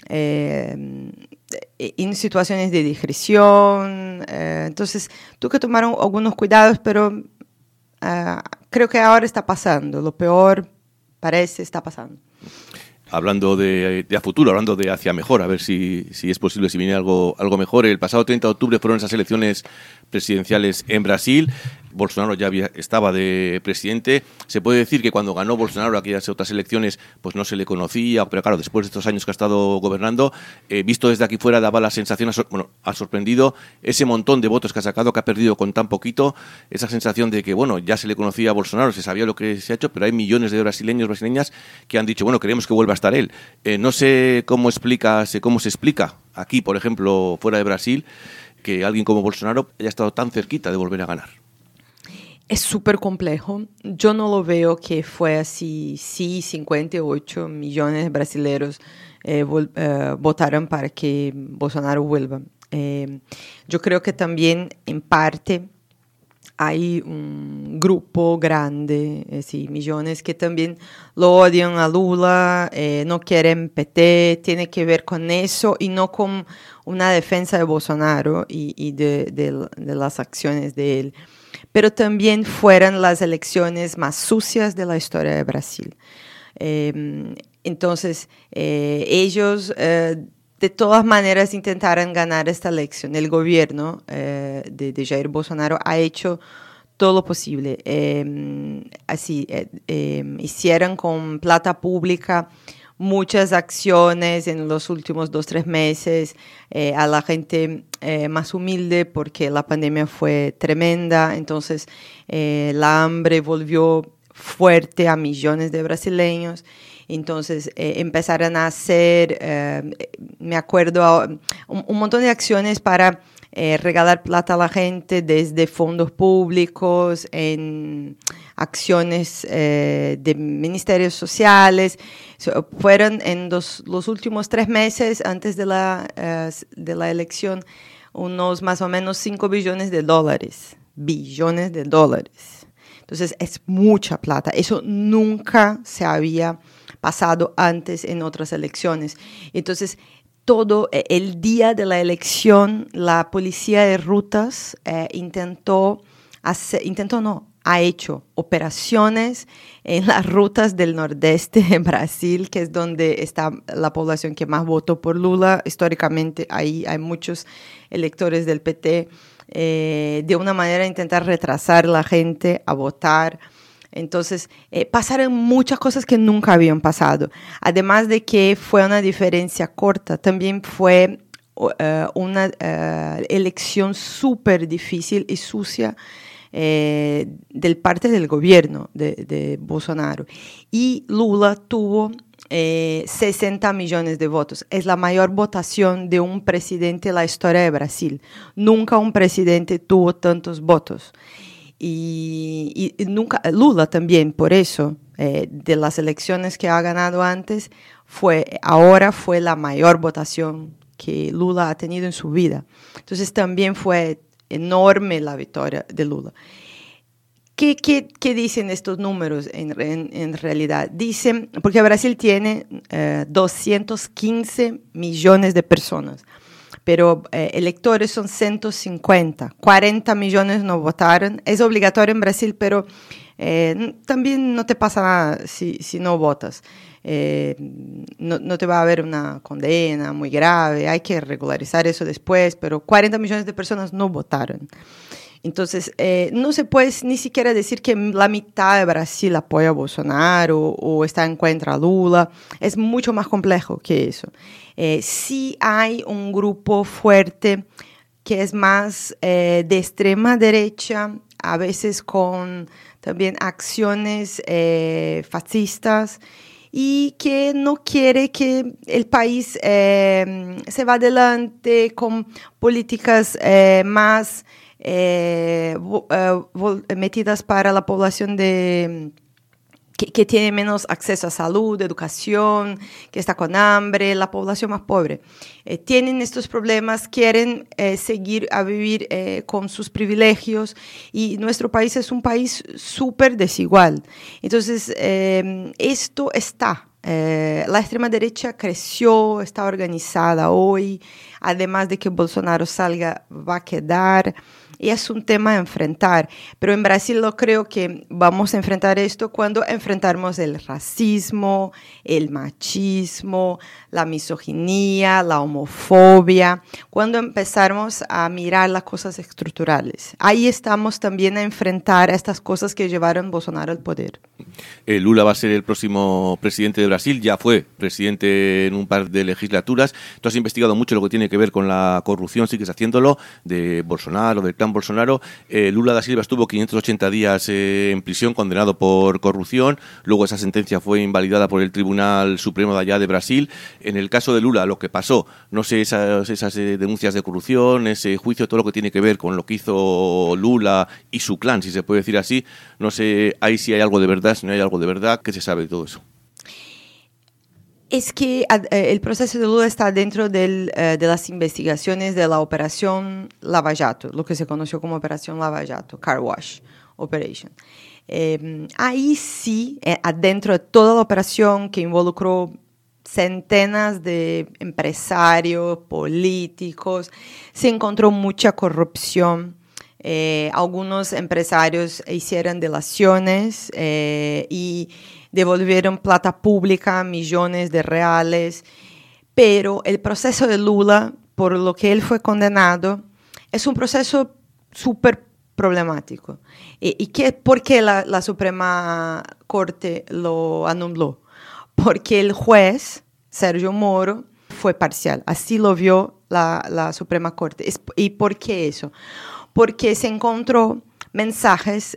en situaciones de discreción. Entonces, tuve que tomar algunos cuidados, pero creo que ahora está pasando. Lo peor parece está pasando. Hablando de a futuro, hablando de hacia mejor, a ver si es posible, si viene algo mejor. El pasado 30 de octubre fueron esas elecciones presidenciales en Brasil. Bolsonaro ya estaba de presidente. Se puede decir que cuando ganó Bolsonaro aquellas otras elecciones, pues no se le conocía, pero claro, después de estos años que ha estado gobernando, visto desde aquí fuera, daba la sensación, ha sorprendido ese montón de votos que ha sacado, que ha perdido con tan poquito, esa sensación de que, bueno, ya se le conocía a Bolsonaro, se sabía lo que se ha hecho, pero hay millones de brasileñas que han dicho, bueno, queremos que vuelva a estar él. No sé cómo se explica aquí, por ejemplo, fuera de Brasil, que alguien como Bolsonaro haya estado tan cerquita de volver a ganar. Es súper complejo. Yo no lo veo que fue así. Sí, 58 millones de brasileños votaron para que Bolsonaro vuelva. Yo creo que también, en parte, hay un grupo grande, millones, que también lo odian a Lula, no quieren PT, tiene que ver con eso y no con una defensa de Bolsonaro y de las acciones de él. Pero también fueron las elecciones más sucias de la historia de Brasil. Entonces, ellos de todas maneras intentaron ganar esta elección. El gobierno de Jair Bolsonaro ha hecho todo lo posible. Hicieron con plata pública muchas acciones en los últimos 2-3 meses a la gente más humilde, porque la pandemia fue tremenda. Entonces la hambre volvió fuerte a millones de brasileños. Entonces empezaron a hacer, me acuerdo, un montón de acciones para regalar plata a la gente desde fondos públicos, en acciones de ministerios sociales. Fueron en los últimos 3 meses antes de la elección unos más o menos $5 billones. Billones de dólares. Entonces es mucha plata. Eso nunca se había pasado antes en otras elecciones. Entonces, todo el día de la elección, la policía de rutas ha hecho operaciones en las rutas del nordeste de Brasil, que es donde está la población que más votó por Lula. Históricamente ahí hay muchos electores del PT, de una manera intentar retrasar a la gente a votar. Entonces, pasaron muchas cosas que nunca habían pasado. Además de que fue una diferencia corta, también fue una elección súper difícil y sucia del parte del gobierno de Bolsonaro. Y Lula tuvo 60 millones de votos. Es la mayor votación de un presidente en la historia de Brasil. Nunca un presidente tuvo tantos votos. Y nunca, Lula también, por eso, de las elecciones que ha ganado antes, ahora fue la mayor votación que Lula ha tenido en su vida. Entonces también fue enorme la victoria de Lula. ¿Qué dicen estos números en realidad? Dicen, porque Brasil tiene 215 millones de personas, pero electores son 150, 40 millones no votaron. Es obligatorio en Brasil, pero también no te pasa nada si no votas. No te va a haber una condena muy grave, hay que regularizar eso después, pero 40 millones de personas no votaron. Entonces, no se puede ni siquiera decir que la mitad de Brasil apoya a Bolsonaro o está en contra de Lula. Es mucho más complejo que eso. Sí hay un grupo fuerte que es más de extrema derecha, a veces con también acciones fascistas, y que no quiere que el país se va adelante con políticas más metidas para la población que tiene menos acceso a salud, educación, que está con hambre, la población más pobre. Tienen estos problemas, quieren seguir a vivir con sus privilegios, y nuestro país es un país súper desigual. Entonces, esto está. La extrema derecha creció, está organizada hoy, además de que Bolsonaro salga, va a quedar. Y es un tema a enfrentar, pero en Brasil yo creo que vamos a enfrentar esto cuando enfrentamos el racismo, el machismo, la misoginia, la homofobia, cuando empezamos a mirar las cosas estructurales. Ahí estamos también a enfrentar estas cosas que llevaron a Bolsonaro al poder. Lula va a ser el próximo presidente de Brasil, ya fue presidente en un par de legislaturas. Tú has investigado mucho lo que tiene que ver con la corrupción, sigues haciéndolo, de Bolsonaro, del clan Bolsonaro. Lula da Silva estuvo 580 días en prisión, condenado por corrupción. Luego esa sentencia fue invalidada por el Tribunal Supremo de allá de Brasil. En el caso de Lula, lo que pasó, no sé, esas denuncias de corrupción, ese juicio, todo lo que tiene que ver con lo que hizo Lula y su clan, si se puede decir así, no sé, ahí sí hay algo de verdad, si no hay algo de verdad, ¿qué se sabe de todo eso? Es que el proceso de Lula está dentro de las investigaciones de la operación Lava Jato, lo que se conoció como operación Lava Jato, Car Wash Operation. Ahí sí, adentro de toda la operación que involucró centenas de empresarios, políticos, se encontró mucha corrupción. Algunos empresarios hicieron delaciones y devolvieron plata pública, millones de reales, pero el proceso de Lula, por lo que él fue condenado, es un proceso súper problemático. ¿Por qué la Suprema Corte lo anuló? Porque el juez, Sergio Moro, fue parcial. Así lo vio la Suprema Corte. ¿Y por qué eso? Porque se encontró mensajes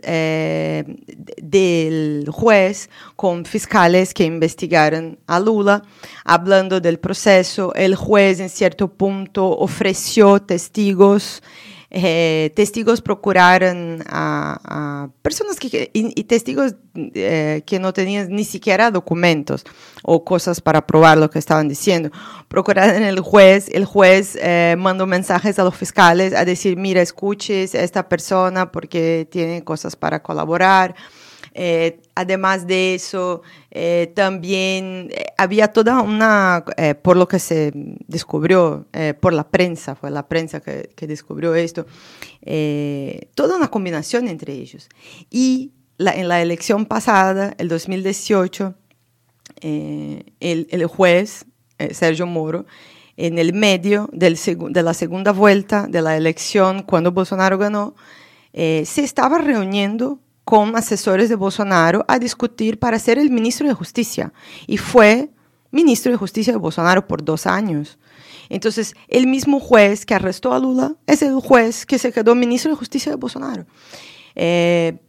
del juez con fiscales que investigaron a Lula, hablando del proceso. El juez en cierto punto ofreció testigos. Testigos procuraron a personas y testigos que no tenían ni siquiera documentos o cosas para probar lo que estaban diciendo. Procuraron el juez mandó mensajes a los fiscales a decir, mira, escuches a esta persona porque tiene cosas para colaborar. Además de eso, también había toda una, por lo que se descubrió, por la prensa, fue la prensa que descubrió esto, toda una combinación entre ellos. Y en la elección pasada, el 2018, el juez, Sergio Moro, en el medio de la segunda vuelta de la elección, cuando Bolsonaro ganó, se estaba reuniendo con asesores de Bolsonaro a discutir para ser el ministro de Justicia. Y fue ministro de Justicia de Bolsonaro por 2 años. Entonces, el mismo juez que arrestó a Lula es el juez que se quedó ministro de Justicia de Bolsonaro. De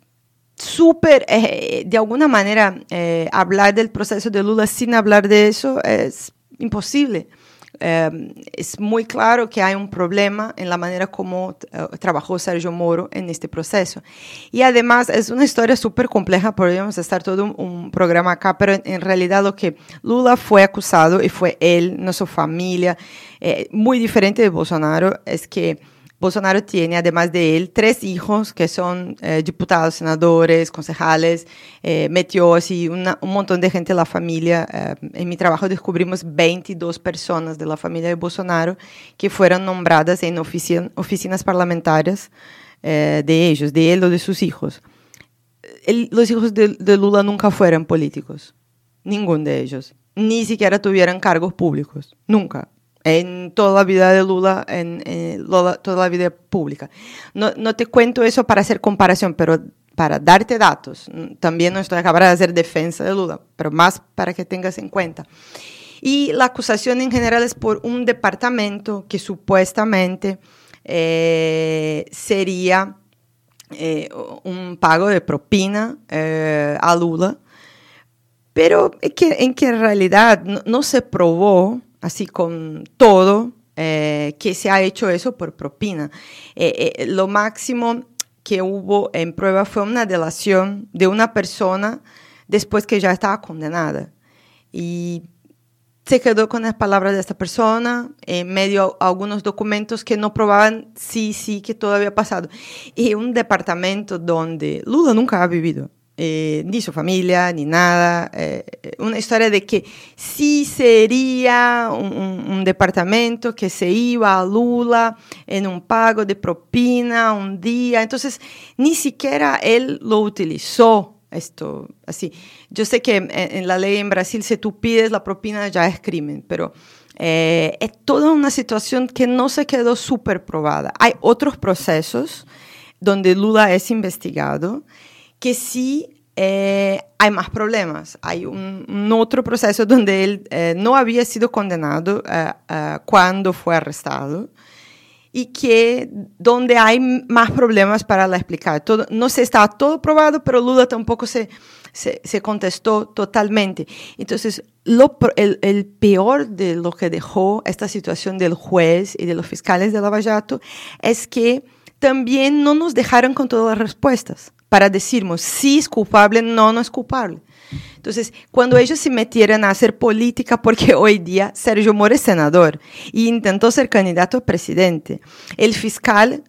alguna manera, hablar del proceso de Lula sin hablar de eso es imposible. es muy claro que hay un problema en la manera como trabajó Sergio Moro en este proceso. Y además es una historia súper compleja, podríamos estar todo un programa acá, pero en realidad lo que Lula fue acusado, y fue él, no su familia, muy diferente de Bolsonaro, es que Bolsonaro tiene, además de él, 3 hijos que son diputados, senadores, concejales, metió así un montón de gente de la familia. En mi trabajo descubrimos 22 personas de la familia de Bolsonaro que fueron nombradas en oficinas parlamentarias de ellos, de él o de sus hijos. Los hijos de Lula nunca fueron políticos, ninguno de ellos, ni siquiera tuvieron cargos públicos, nunca. En toda la vida de Lula, toda la vida pública. No te cuento eso para hacer comparación, pero para darte datos. También no estoy acá para hacer defensa de Lula, pero más para que tengas en cuenta. Y la acusación en general es por un departamento que supuestamente sería un pago de propina a Lula, pero en que en realidad no se probó así con todo, que se ha hecho eso por propina. Lo máximo que hubo en prueba fue una delación de una persona después que ya estaba condenada. Y se quedó con las palabras de esta persona, en medio a algunos documentos que no probaban sí que todo había pasado. Y un departamento donde Lula nunca ha vivido. Ni su familia, ni nada. Una historia de que sí sería un departamento que se iba a Lula en un pago de propina un día. Entonces, ni siquiera él lo utilizó. Esto, así. Yo sé que en la ley en Brasil, si tú pides la propina ya es crimen, pero es toda una situación que no se quedó súper probada. Hay otros procesos donde Lula es investigado que sí hay más problemas. Hay un otro proceso donde él no había sido condenado cuando fue arrestado y que donde hay más problemas para la explicar. No se estaba todo probado, pero Lula tampoco se contestó totalmente. Entonces, el peor de lo que dejó esta situación del juez y de los fiscales de Lava Jato es que también no nos dejaron con todas las respuestas para decirnos si es culpable, no es culpable. Entonces, cuando ellos se metieron a hacer política, porque hoy día Sergio Moro es senador y intentó ser candidato a presidente, el fiscal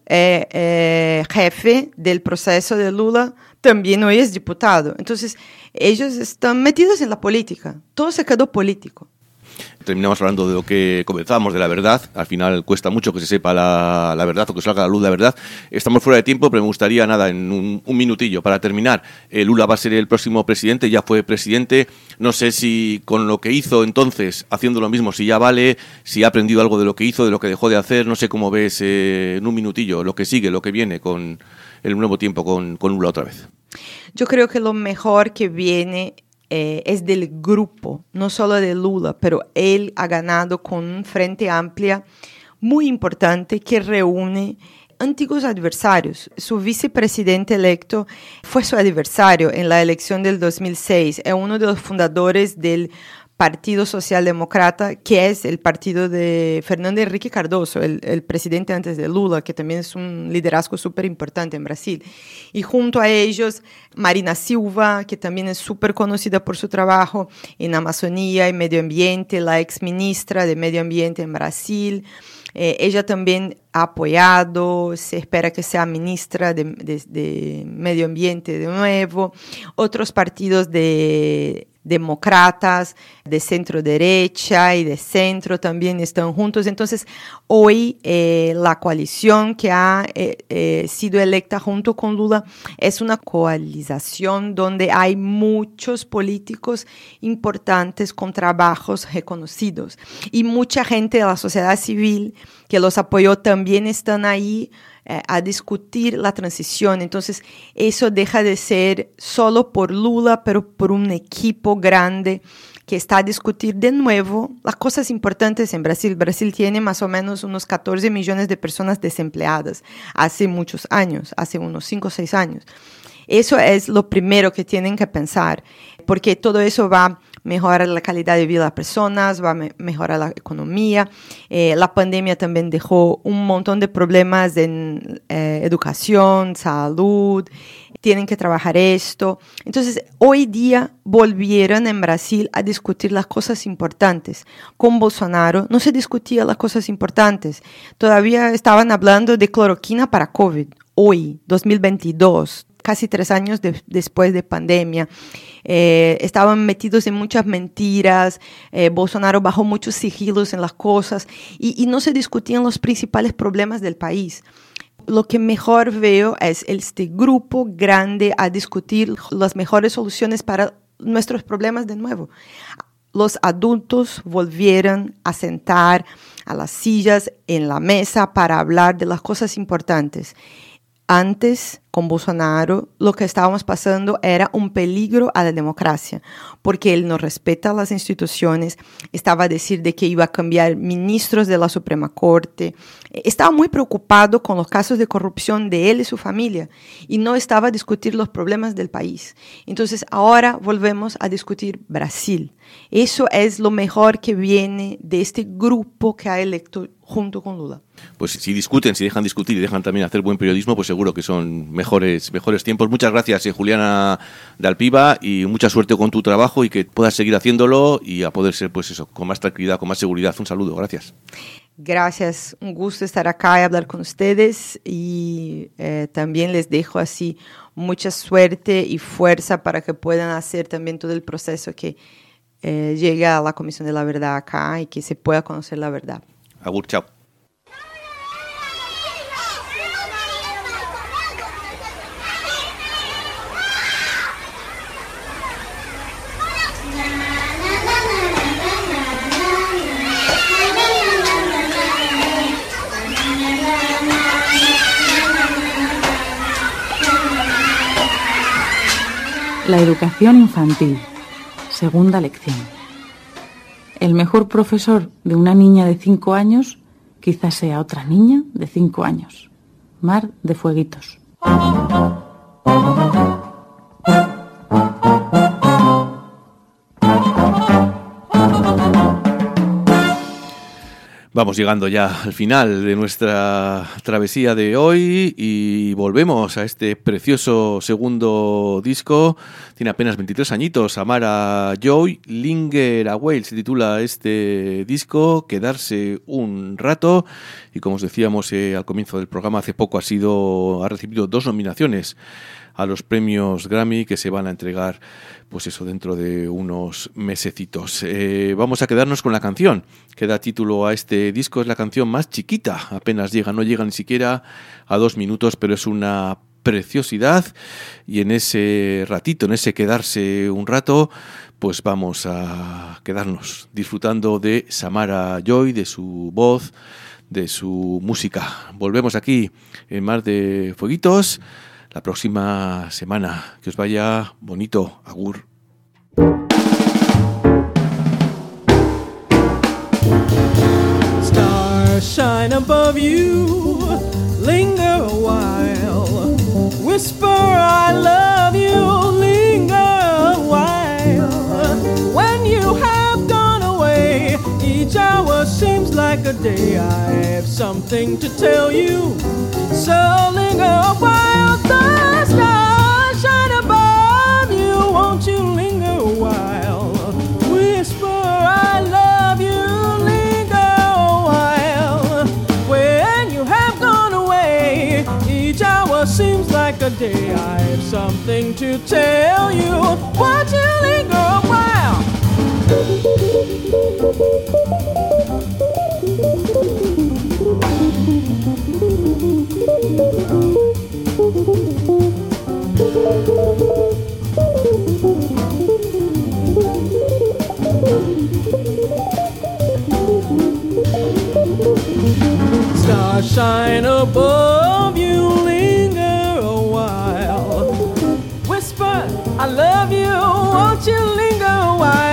jefe del proceso de Lula también hoy es diputado. Entonces, ellos están metidos en la política. Todo se quedó político. Terminamos hablando de lo que comenzábamos, de la verdad. Al final cuesta mucho que se sepa la verdad o que salga a la luz la verdad. Estamos fuera de tiempo, pero me gustaría, en un minutillo, para terminar. Lula va a ser el próximo presidente, ya fue presidente. No sé si con lo que hizo entonces, haciendo lo mismo, si ya vale, si ha aprendido algo de lo que hizo, de lo que dejó de hacer. No sé cómo ves en un minutillo lo que sigue, lo que viene con el nuevo tiempo con Lula otra vez. Yo creo que lo mejor que viene es del grupo, no solo de Lula, pero él ha ganado con un frente amplia muy importante que reúne antiguos adversarios. Su vicepresidente electo fue su adversario en la elección del 2006. Es uno de los fundadores del Partido Socialdemócrata, que es el partido de Fernando Henrique Cardoso, el presidente antes de Lula, que también es un liderazgo súper importante en Brasil. Y junto a ellos, Marina Silva, que también es súper conocida por su trabajo en Amazonía y medio ambiente, la ex ministra de Medio Ambiente en Brasil. Ella también ha apoyado, se espera que sea ministra de Medio Ambiente de nuevo. Otros partidos demócratas, de centro derecha y de centro también están juntos. Entonces, hoy la coalición que ha sido electa junto con Lula es una coalización donde hay muchos políticos importantes con trabajos reconocidos y mucha gente de la sociedad civil que los apoyó también están ahí a discutir la transición. Entonces, eso deja de ser solo por Lula, pero por un equipo grande que está a discutir de nuevo las cosas importantes en Brasil. Brasil tiene más o menos unos 14 millones de personas desempleadas hace muchos años, hace unos 5 o 6 años. Eso es lo primero que tienen que pensar, porque todo eso va mejora la calidad de vida de las personas, va a mejorar la economía. La pandemia también dejó un montón de problemas en educación, salud, tienen que trabajar esto. Entonces, hoy día volvieron en Brasil a discutir las cosas importantes. Con Bolsonaro no se discutían las cosas importantes. Todavía estaban hablando de cloroquina para COVID. Hoy, 2022, casi 3 años después de pandemia, estaban metidos en muchas mentiras. Bolsonaro bajó muchos sigilos en las cosas y no se discutían los principales problemas del país. Lo que mejor veo es este grupo grande a discutir las mejores soluciones para nuestros problemas de nuevo. Los adultos volvieron a sentar a las sillas en la mesa para hablar de las cosas importantes. Antes, con Bolsonaro, lo que estábamos pasando era un peligro a la democracia, porque él no respeta las instituciones, estaba a decir de que iba a cambiar ministros de la Suprema Corte, estaba muy preocupado con los casos de corrupción de él y su familia, y no estaba a discutir los problemas del país. Entonces, ahora volvemos a discutir Brasil. Eso es lo mejor que viene de este grupo que ha electo junto con Lula. Pues si discuten, si dejan discutir y dejan también hacer buen periodismo, pues seguro que son mejores tiempos. Muchas gracias, Juliana Dal Piva, y mucha suerte con tu trabajo y que puedas seguir haciéndolo y a poder ser, pues eso, con más tranquilidad, con más seguridad. Un saludo, gracias. Gracias, un gusto estar acá y hablar con ustedes y también les dejo así mucha suerte y fuerza para que puedan hacer también todo el proceso que llegue a la Comisión de la Verdad acá y que se pueda conocer la verdad. Agur, chao. La educación infantil. Segunda lección. El mejor profesor de una niña de 5 años quizás sea otra niña de 5 años. Mar de Fueguitos. Vamos llegando ya al final de nuestra travesía de hoy y volvemos a este precioso segundo disco. Tiene apenas 23 añitos. Samara Joy, Linger Away se titula este disco, Quedarse un rato. Y como os decíamos al comienzo del programa, hace poco ha recibido 2 nominaciones a los premios Grammy que se van a entregar, pues eso, dentro de unos mesecitos. Vamos a quedarnos con la canción que da título a este disco. Es la canción más chiquita, apenas no llega ni siquiera a 2 minutos, pero es una preciosidad. Y en ese ratito, en ese quedarse un rato, pues vamos a quedarnos disfrutando de Samara Joy, de su voz, de su música. Volvemos aquí en Mar de Fueguitos la próxima semana. Que os vaya bonito. Agur. Stars shine above you, linger a while, whisper I love you, linger a while. When you have gone away, each hour seems like a day. I have something to tell you, so linger a while. The stars shine above you, won't you linger a while? Whisper I love you, linger a while. When you have gone away, each hour seems like a day. I have something to tell you, won't you linger a while? Stars shine above you, linger a while. Whisper, I love you, won't you linger a while?